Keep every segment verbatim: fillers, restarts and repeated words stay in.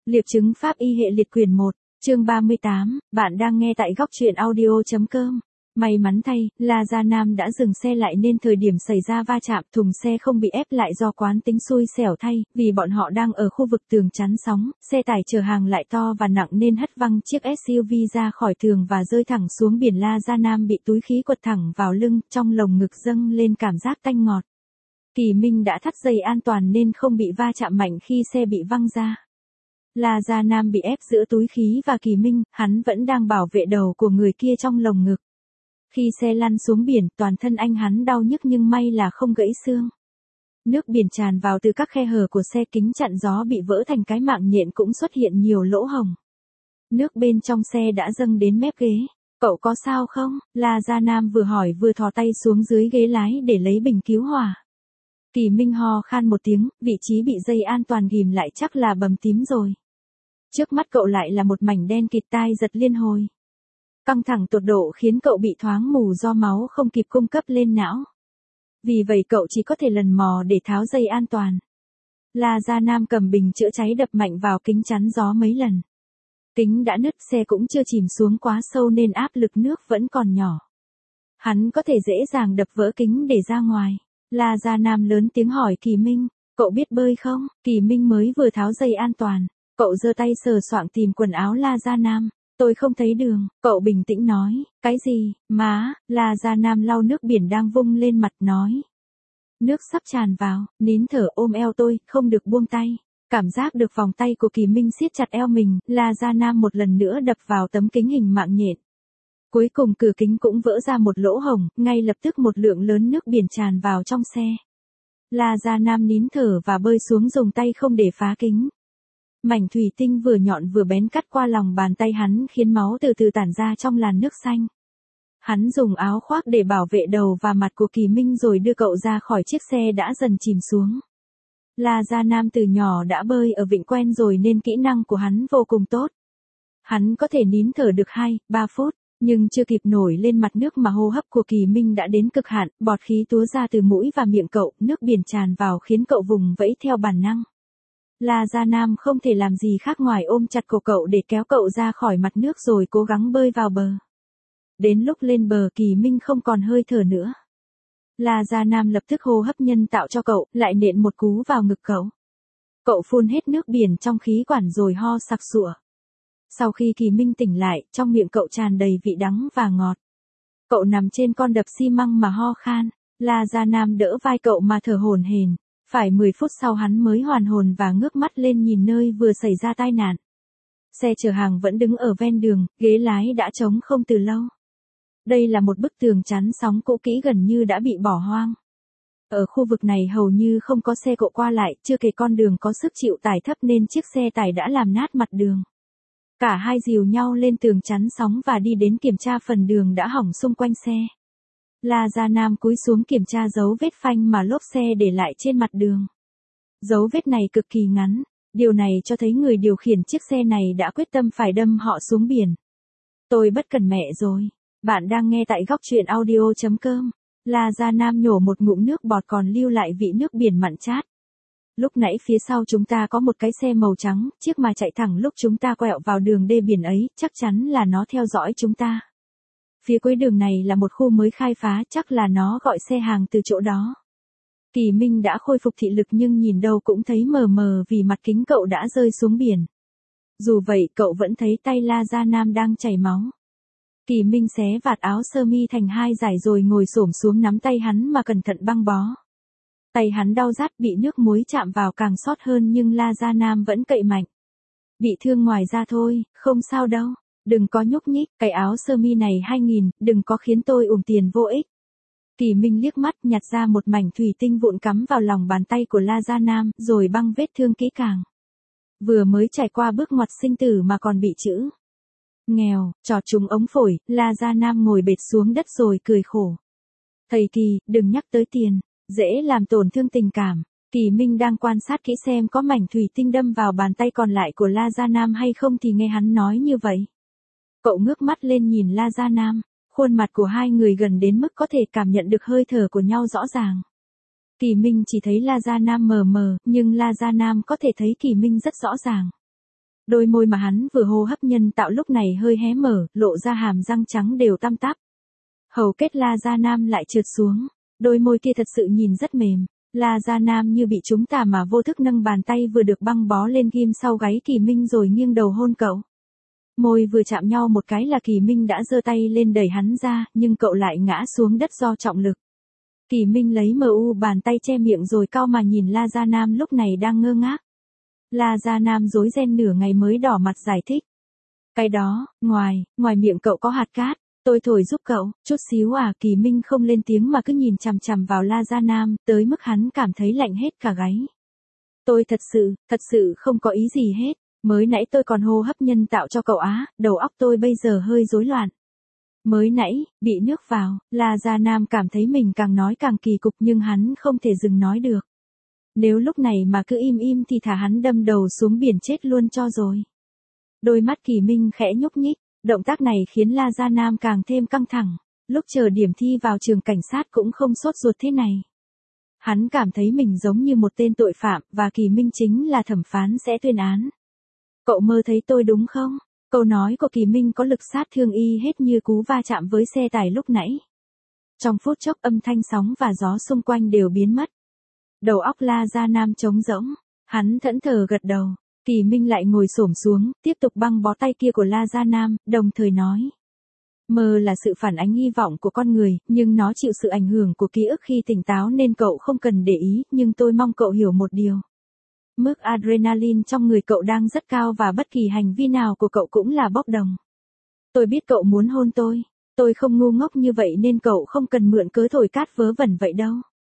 Liệp chứng pháp y hệ liệt quyển một, chương ba mươi tám, bạn đang nghe tại góc truyện audio.com. May mắn thay, La Gia Nam đã dừng xe lại nên thời điểm xảy ra va chạm thùng xe không bị ép lại do quán tính xui xẻo thay, vì bọn họ đang ở khu vực tường chắn sóng, xe tải chở hàng lại to và nặng nên hất văng chiếc ét u vê ra khỏi tường và rơi thẳng xuống biển. La Gia Nam bị túi khí quật thẳng vào lưng, trong lồng ngực dâng lên cảm giác tanh ngọt. Kỳ Minh đã thắt dây an toàn nên không bị va chạm mạnh khi xe bị văng ra. La Gia Nam bị ép giữa túi khí và Kỳ Minh, hắn vẫn đang bảo vệ đầu của người kia trong lồng ngực. Khi xe lăn xuống biển, toàn thân anh hắn đau nhức nhưng may là không gãy xương. Nước biển tràn vào từ các khe hở của xe, kính chặn gió bị vỡ thành cái mạng nhện cũng xuất hiện nhiều lỗ hổng. Nước bên trong xe đã dâng đến mép ghế. Cậu có sao không? La Gia Nam vừa hỏi vừa thò tay xuống dưới ghế lái để lấy bình cứu hỏa. Kỳ Minh ho khan một tiếng, vị trí bị dây an toàn ghìm lại chắc là bầm tím rồi. Trước mắt cậu lại là một mảnh đen kịt, tai giật liên hồi. Căng thẳng tột độ khiến cậu bị thoáng mù do máu không kịp cung cấp lên não. Vì vậy cậu chỉ có thể lần mò để tháo dây an toàn. La Gia Nam cầm bình chữa cháy đập mạnh vào kính chắn gió mấy lần. Kính đã nứt, xe cũng chưa chìm xuống quá sâu nên áp lực nước vẫn còn nhỏ. Hắn có thể dễ dàng đập vỡ kính để ra ngoài. La Gia Nam lớn tiếng hỏi Kỳ Minh, cậu biết bơi không? Kỳ Minh mới vừa tháo dây an toàn. Cậu giơ tay sờ soạng tìm quần áo La Gia Nam. Tôi không thấy đường, cậu bình tĩnh nói. Cái gì, má? La Gia Nam lau nước biển đang vung lên mặt nói. Nước sắp tràn vào, nín thở ôm eo tôi, không được buông tay. Cảm giác được vòng tay của Kỳ Minh siết chặt eo mình, La Gia Nam một lần nữa đập vào tấm kính hình mạng nhện. Cuối cùng cửa kính cũng vỡ ra một lỗ hổng, ngay lập tức một lượng lớn nước biển tràn vào trong xe. La Gia Nam nín thở và bơi xuống dùng tay không để phá kính. Mảnh thủy tinh vừa nhọn vừa bén cắt qua lòng bàn tay hắn khiến máu từ từ tản ra trong làn nước xanh. Hắn dùng áo khoác để bảo vệ đầu và mặt của Kỳ Minh rồi đưa cậu ra khỏi chiếc xe đã dần chìm xuống. La Gia Nam từ nhỏ đã bơi ở vịnh quen rồi nên kỹ năng của hắn vô cùng tốt. Hắn có thể nín thở được hai, ba phút, nhưng chưa kịp nổi lên mặt nước mà hô hấp của Kỳ Minh đã đến cực hạn, bọt khí túa ra từ mũi và miệng cậu, nước biển tràn vào khiến cậu vùng vẫy theo bản năng. La Gia Nam không thể làm gì khác ngoài ôm chặt cổ cậu để kéo cậu ra khỏi mặt nước rồi cố gắng bơi vào bờ. Đến lúc lên bờ Kỳ Minh không còn hơi thở nữa. La Gia Nam lập tức hô hấp nhân tạo cho cậu, lại nện một cú vào ngực cậu. Cậu phun hết nước biển trong khí quản rồi ho sặc sụa. Sau khi Kỳ Minh tỉnh lại, trong miệng cậu tràn đầy vị đắng và ngọt. Cậu nằm trên con đập xi măng mà ho khan. La Gia Nam đỡ vai cậu mà thở hổn hển. Phải mười phút sau hắn mới hoàn hồn và ngước mắt lên nhìn nơi vừa xảy ra tai nạn. Xe chở hàng vẫn đứng ở ven đường, ghế lái đã trống không từ lâu. Đây là một bức tường chắn sóng cũ kỹ gần như đã bị bỏ hoang. Ở khu vực này hầu như không có xe cộ qua lại, chưa kể con đường có sức chịu tải thấp nên chiếc xe tải đã làm nát mặt đường. Cả hai dìu nhau lên tường chắn sóng và đi đến kiểm tra phần đường đã hỏng xung quanh xe. La Gia Nam cúi xuống kiểm tra dấu vết phanh mà lốp xe để lại trên mặt đường. Dấu vết này cực kỳ ngắn, điều này cho thấy người điều khiển chiếc xe này đã quyết tâm phải đâm họ xuống biển. Tôi bất cần mẹ rồi. Bạn đang nghe tại góc truyện audio.com. La Gia Nam nhổ một ngụm nước bọt còn lưu lại vị nước biển mặn chát. Lúc nãy phía sau chúng ta có một cái xe màu trắng, chiếc mà chạy thẳng lúc chúng ta quẹo vào đường đê biển ấy, chắc chắn là nó theo dõi chúng ta. Phía cuối đường này là một khu mới khai phá, chắc là nó gọi xe hàng từ chỗ đó. Kỳ Minh đã khôi phục thị lực nhưng nhìn đâu cũng thấy mờ mờ vì mặt kính cậu đã rơi xuống biển. Dù vậy cậu vẫn thấy tay La Gia Nam đang chảy máu. Kỳ Minh xé vạt áo sơ mi thành hai dải rồi ngồi xổm xuống nắm tay hắn mà cẩn thận băng bó. Tay hắn đau rát, bị nước muối chạm vào càng sót hơn nhưng La Gia Nam vẫn cậy mạnh. Bị thương ngoài da thôi, không sao đâu. Đừng có nhúc nhích, cái áo sơ mi này hai nghìn, đừng có khiến tôi uổng tiền vô ích. Kỳ Minh liếc mắt nhặt ra một mảnh thủy tinh vụn cắm vào lòng bàn tay của La Gia Nam, rồi băng vết thương kỹ càng. Vừa mới trải qua bước ngoặt sinh tử mà còn bị chữ nghèo, chọt trúng ống phổi, La Gia Nam ngồi bệt xuống đất rồi cười khổ. Thầy Kỳ, đừng nhắc tới tiền, dễ làm tổn thương tình cảm. Kỳ Minh đang quan sát kỹ xem có mảnh thủy tinh đâm vào bàn tay còn lại của La Gia Nam hay không thì nghe hắn nói như vậy. Cậu ngước mắt lên nhìn La Gia Nam, khuôn mặt của hai người gần đến mức có thể cảm nhận được hơi thở của nhau rõ ràng. Kỳ Minh chỉ thấy La Gia Nam mờ mờ, nhưng La Gia Nam có thể thấy Kỳ Minh rất rõ ràng. Đôi môi mà hắn vừa hô hấp nhân tạo lúc này hơi hé mở, lộ ra hàm răng trắng đều tăm tắp. Hầu kết La Gia Nam lại trượt xuống, đôi môi kia thật sự nhìn rất mềm. La Gia Nam như bị trúng tà mà vô thức nâng bàn tay vừa được băng bó lên ghim sau gáy Kỳ Minh rồi nghiêng đầu hôn cậu. Môi vừa chạm nhau một cái là Kỳ Minh đã giơ tay lên đẩy hắn ra, nhưng cậu lại ngã xuống đất do trọng lực. Kỳ Minh lấy mờ u bàn tay che miệng rồi cau mà nhìn La Gia Nam lúc này đang ngơ ngác. La Gia Nam rối ren nửa ngày mới đỏ mặt giải thích. Cái đó, ngoài, ngoài miệng cậu có hạt cát, tôi thổi giúp cậu, chút xíu à. Kỳ Minh không lên tiếng mà cứ nhìn chằm chằm vào La Gia Nam, tới mức hắn cảm thấy lạnh hết cả gáy. Tôi thật sự, thật sự không có ý gì hết, mới nãy tôi còn hô hấp nhân tạo cho cậu á, đầu óc tôi bây giờ hơi rối loạn. Mới nãy, bị nước vào, La Gia Nam cảm thấy mình càng nói càng kỳ cục nhưng hắn không thể dừng nói được. Nếu lúc này mà cứ im im thì thả hắn đâm đầu xuống biển chết luôn cho rồi. Đôi mắt Kỳ Minh khẽ nhúc nhích, động tác này khiến La Gia Nam càng thêm căng thẳng, lúc chờ điểm thi vào trường cảnh sát cũng không sốt ruột thế này. Hắn cảm thấy mình giống như một tên tội phạm và Kỳ Minh chính là thẩm phán sẽ tuyên án. Cậu mơ thấy tôi đúng không? Câu nói của Kỳ Minh có lực sát thương y hết như cú va chạm với xe tải lúc nãy. Trong phút chốc âm thanh sóng và gió xung quanh đều biến mất. Đầu óc La Gia Nam trống rỗng, hắn thẫn thờ gật đầu. Kỳ Minh lại ngồi xổm xuống, tiếp tục băng bó tay kia của La Gia Nam, đồng thời nói. Mơ là sự phản ánh hy vọng của con người, nhưng nó chịu sự ảnh hưởng của ký ức khi tỉnh táo nên cậu không cần để ý, nhưng tôi mong cậu hiểu một điều. Mức adrenaline trong người cậu đang rất cao và bất kỳ hành vi nào của cậu cũng là bốc đồng. Tôi biết cậu muốn hôn tôi, tôi không ngu ngốc như vậy nên cậu không cần mượn cớ thổi cát vớ vẩn vậy đâu.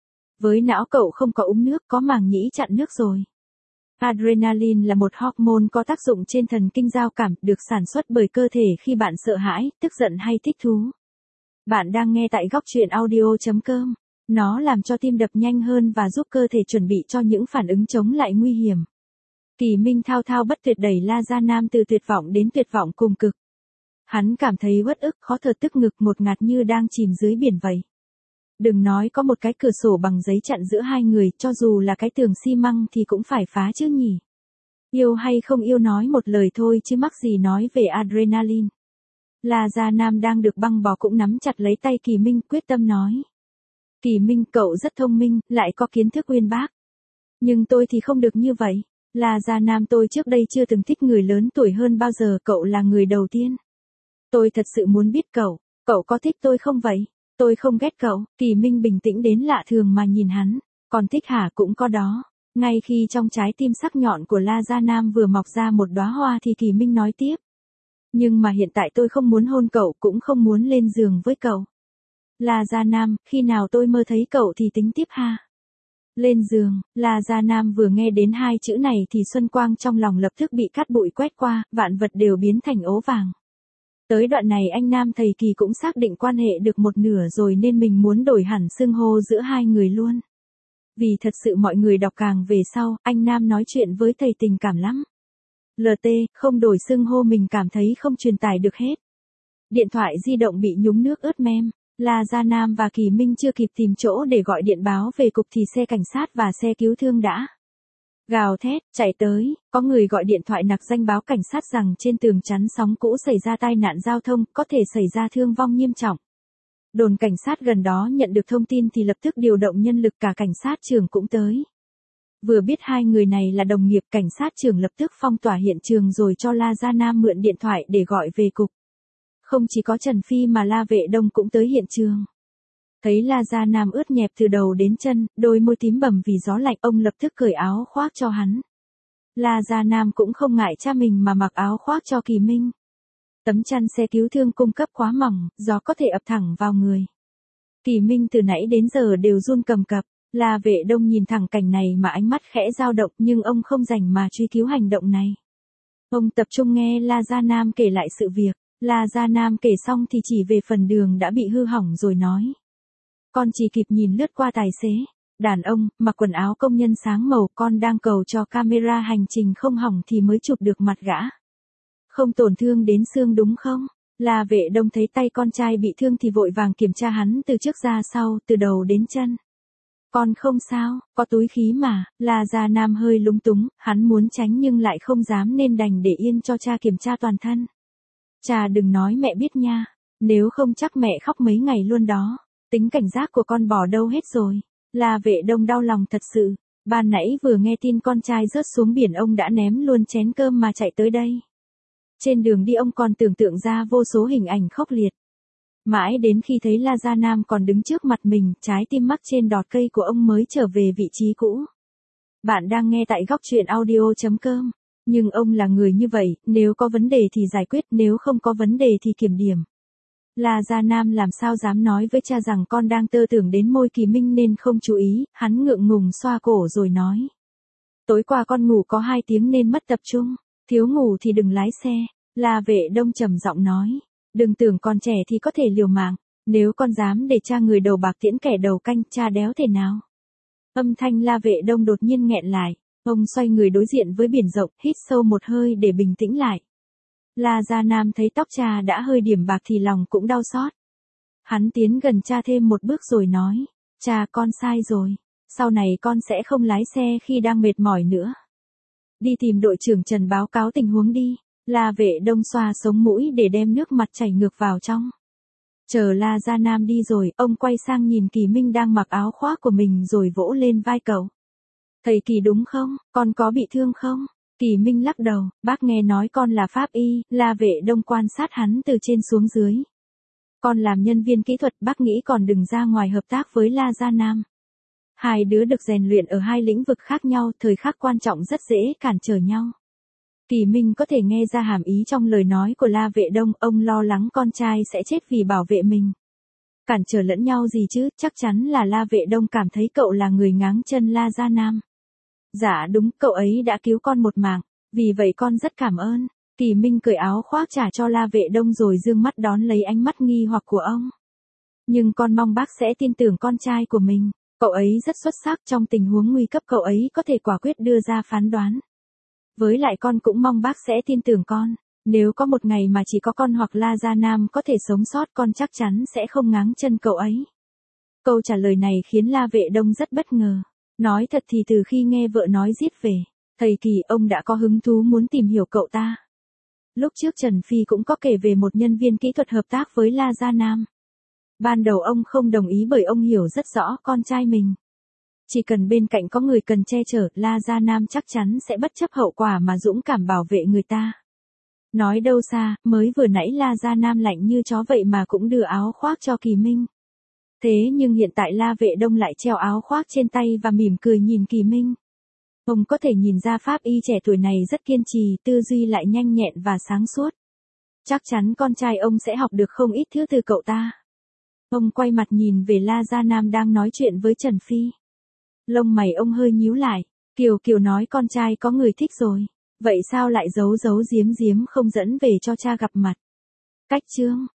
Với não cậu không có úng nước, có màng nhĩ chặn nước rồi. Adrenaline là một hormone có tác dụng trên thần kinh giao cảm, được sản xuất bởi cơ thể khi bạn sợ hãi, tức giận hay thích thú. Bạn đang nghe tại góc truyện audio chấm com. Nó làm cho tim đập nhanh hơn và giúp cơ thể chuẩn bị cho những phản ứng chống lại nguy hiểm. Kỳ Minh thao thao bất tuyệt đẩy La Gia Nam từ tuyệt vọng đến tuyệt vọng cùng cực. Hắn cảm thấy uất ức, khó thở, tức ngực một ngạt như đang chìm dưới biển vậy. Đừng nói có một cái cửa sổ bằng giấy chặn giữa hai người, cho dù là cái tường xi măng thì cũng phải phá chứ nhỉ. Yêu hay không yêu nói một lời thôi chứ mắc gì nói về adrenaline. La Gia Nam đang được băng bó cũng nắm chặt lấy tay Kỳ Minh, quyết tâm nói. Kỳ Minh, cậu rất thông minh, lại có kiến thức uyên bác. Nhưng tôi thì không được như vậy. La Gia Nam, tôi trước đây chưa từng thích người lớn tuổi hơn bao giờ, cậu là người đầu tiên. Tôi thật sự muốn biết cậu, cậu có thích tôi không vậy? Tôi không ghét cậu. Kỳ Minh bình tĩnh đến lạ thường mà nhìn hắn. Còn thích hả? Cũng có đó. Ngay khi trong trái tim sắc nhọn của La Gia Nam vừa mọc ra một đóa hoa thì Kỳ Minh nói tiếp. Nhưng mà hiện tại tôi không muốn hôn cậu, cũng không muốn lên giường với cậu. La Gia Nam, khi nào tôi mơ thấy cậu thì tính tiếp ha. Lên giường. La Gia Nam vừa nghe đến hai chữ này thì xuân quang trong lòng lập tức bị cát bụi quét qua, vạn vật đều biến thành ố vàng. Tới đoạn này anh Nam thầy Kỳ cũng xác định quan hệ được một nửa rồi nên mình muốn đổi hẳn xưng hô giữa hai người luôn. Vì thật sự mọi người đọc càng về sau, anh Nam nói chuyện với thầy tình cảm lắm. lờ tê, không đổi xưng hô mình cảm thấy không truyền tải được hết. Điện thoại di động bị nhúng nước ướt mem. La Gia Nam và Kỳ Minh chưa kịp tìm chỗ để gọi điện báo về cục thì xe cảnh sát và xe cứu thương đã gào thét, chạy tới. Có người gọi điện thoại nặc danh báo cảnh sát rằng trên tường chắn sóng cũ xảy ra tai nạn giao thông, có thể xảy ra thương vong nghiêm trọng. Đồn cảnh sát gần đó nhận được thông tin thì lập tức điều động nhân lực, cả cảnh sát trưởng cũng tới. Vừa biết hai người này là đồng nghiệp, cảnh sát trưởng lập tức phong tỏa hiện trường rồi cho La Gia Nam mượn điện thoại để gọi về cục. Không chỉ có Trần Phi mà La Vệ Đông cũng tới hiện trường. Thấy La Gia Nam ướt nhẹp từ đầu đến chân, đôi môi tím bầm vì gió lạnh, ông lập tức cởi áo khoác cho hắn. La Gia Nam cũng không ngại cha mình mà mặc áo khoác cho Kỳ Minh. Tấm chăn xe cứu thương cung cấp quá mỏng, gió có thể ập thẳng vào người. Kỳ Minh từ nãy đến giờ đều run cầm cập. La Vệ Đông nhìn thẳng cảnh này mà ánh mắt khẽ dao động, nhưng ông không rảnh mà truy cứu hành động này. Ông tập trung nghe La Gia Nam kể lại sự việc. La Gia Nam kể xong thì chỉ về phần đường đã bị hư hỏng rồi nói. Con chỉ kịp nhìn lướt qua tài xế. Đàn ông, mặc quần áo công nhân sáng màu, con đang cầu cho camera hành trình không hỏng thì mới chụp được mặt gã. Không tổn thương đến xương đúng không? La Vệ Đông thấy tay con trai bị thương thì vội vàng kiểm tra hắn từ trước ra sau, từ đầu đến chân. Con không sao, có túi khí mà. La Gia Nam hơi lúng túng, hắn muốn tránh nhưng lại không dám nên đành để yên cho cha kiểm tra toàn thân. Cha đừng nói mẹ biết nha, nếu không chắc mẹ khóc mấy ngày luôn đó. Tính cảnh giác của con bỏ đâu hết rồi. La Vệ Đông đau lòng thật sự, ban nãy vừa nghe tin con trai rớt xuống biển ông đã ném luôn chén cơm mà chạy tới đây. Trên đường đi ông còn tưởng tượng ra vô số hình ảnh khốc liệt. Mãi đến khi thấy La Gia Nam còn đứng trước mặt mình, trái tim mắc trên đọt cây của ông mới trở về vị trí cũ. Bạn đang nghe tại góc truyện audio chấm com. Nhưng ông là người như vậy, nếu có vấn đề thì giải quyết, nếu không có vấn đề thì kiểm điểm. La Gia Nam làm sao dám nói với cha rằng con đang tơ tưởng đến Môi Kỳ Minh nên không chú ý, hắn ngượng ngùng xoa cổ rồi nói. Tối qua con ngủ có hai tiếng nên mất tập trung, thiếu ngủ thì đừng lái xe. La Vệ Đông trầm giọng nói. Đừng tưởng con trẻ thì có thể liều mạng, nếu con dám để cha người đầu bạc tiễn kẻ đầu canh, cha đéo thể nào. Âm thanh La Vệ Đông đột nhiên nghẹn lại, ông xoay người đối diện với biển rộng, hít sâu một hơi để bình tĩnh lại. La Gia Nam thấy tóc cha đã hơi điểm bạc thì lòng cũng đau xót. Hắn tiến gần cha thêm một bước rồi nói, cha con sai rồi, sau này con sẽ không lái xe khi đang mệt mỏi nữa. Đi tìm đội trưởng Trần báo cáo tình huống đi. La Vệ Đông xoa sống mũi để đem nước mặt chảy ngược vào trong. Chờ La Gia Nam đi rồi, ông quay sang nhìn Kỳ Minh đang mặc áo khoác của mình rồi vỗ lên vai cậu. Thầy Kỳ đúng không, con có bị thương không? Kỳ Minh lắc đầu, bác nghe nói con là pháp y. La Vệ Đông quan sát hắn từ trên xuống dưới. Con làm nhân viên kỹ thuật, bác nghĩ còn đừng ra ngoài hợp tác với La Gia Nam. Hai đứa được rèn luyện ở hai lĩnh vực khác nhau, thời khắc quan trọng rất dễ cản trở nhau. Kỳ Minh có thể nghe ra hàm ý trong lời nói của La Vệ Đông, ông lo lắng con trai sẽ chết vì bảo vệ mình. Cản trở lẫn nhau gì chứ, chắc chắn là La Vệ Đông cảm thấy cậu là người ngáng chân La Gia Nam. Dạ đúng, cậu ấy đã cứu con một mạng, vì vậy con rất cảm ơn. Kỳ Minh cởi áo khoác trả cho La Vệ Đông rồi dương mắt đón lấy ánh mắt nghi hoặc của ông. Nhưng con mong bác sẽ tin tưởng con trai của mình, cậu ấy rất xuất sắc, trong tình huống nguy cấp cậu ấy có thể quả quyết đưa ra phán đoán. Với lại con cũng mong bác sẽ tin tưởng con, nếu có một ngày mà chỉ có con hoặc La Gia Nam có thể sống sót, con chắc chắn sẽ không ngáng chân cậu ấy. Câu trả lời này khiến La Vệ Đông rất bất ngờ. Nói thật thì từ khi nghe vợ nói giết về, thầy Kỳ ông đã có hứng thú muốn tìm hiểu cậu ta. Lúc trước Trần Phi cũng có kể về một nhân viên kỹ thuật hợp tác với La Gia Nam. Ban đầu ông không đồng ý bởi ông hiểu rất rõ con trai mình. Chỉ cần bên cạnh có người cần che chở, La Gia Nam chắc chắn sẽ bất chấp hậu quả mà dũng cảm bảo vệ người ta. Nói đâu xa, mới vừa nãy La Gia Nam lạnh như chó vậy mà cũng đưa áo khoác cho Kỳ Minh. Thế nhưng hiện tại La Vệ Đông lại treo áo khoác trên tay và mỉm cười nhìn Kỳ Minh. Ông có thể nhìn ra pháp y trẻ tuổi này rất kiên trì, tư duy lại nhanh nhẹn và sáng suốt. Chắc chắn con trai ông sẽ học được không ít thứ từ cậu ta. Ông quay mặt nhìn về La Gia Nam đang nói chuyện với Trần Phi. Lông mày ông hơi nhíu lại, Kiều Kiều nói con trai có người thích rồi, vậy sao lại giấu giấu giếm giếm không dẫn về cho cha gặp mặt? Cách chương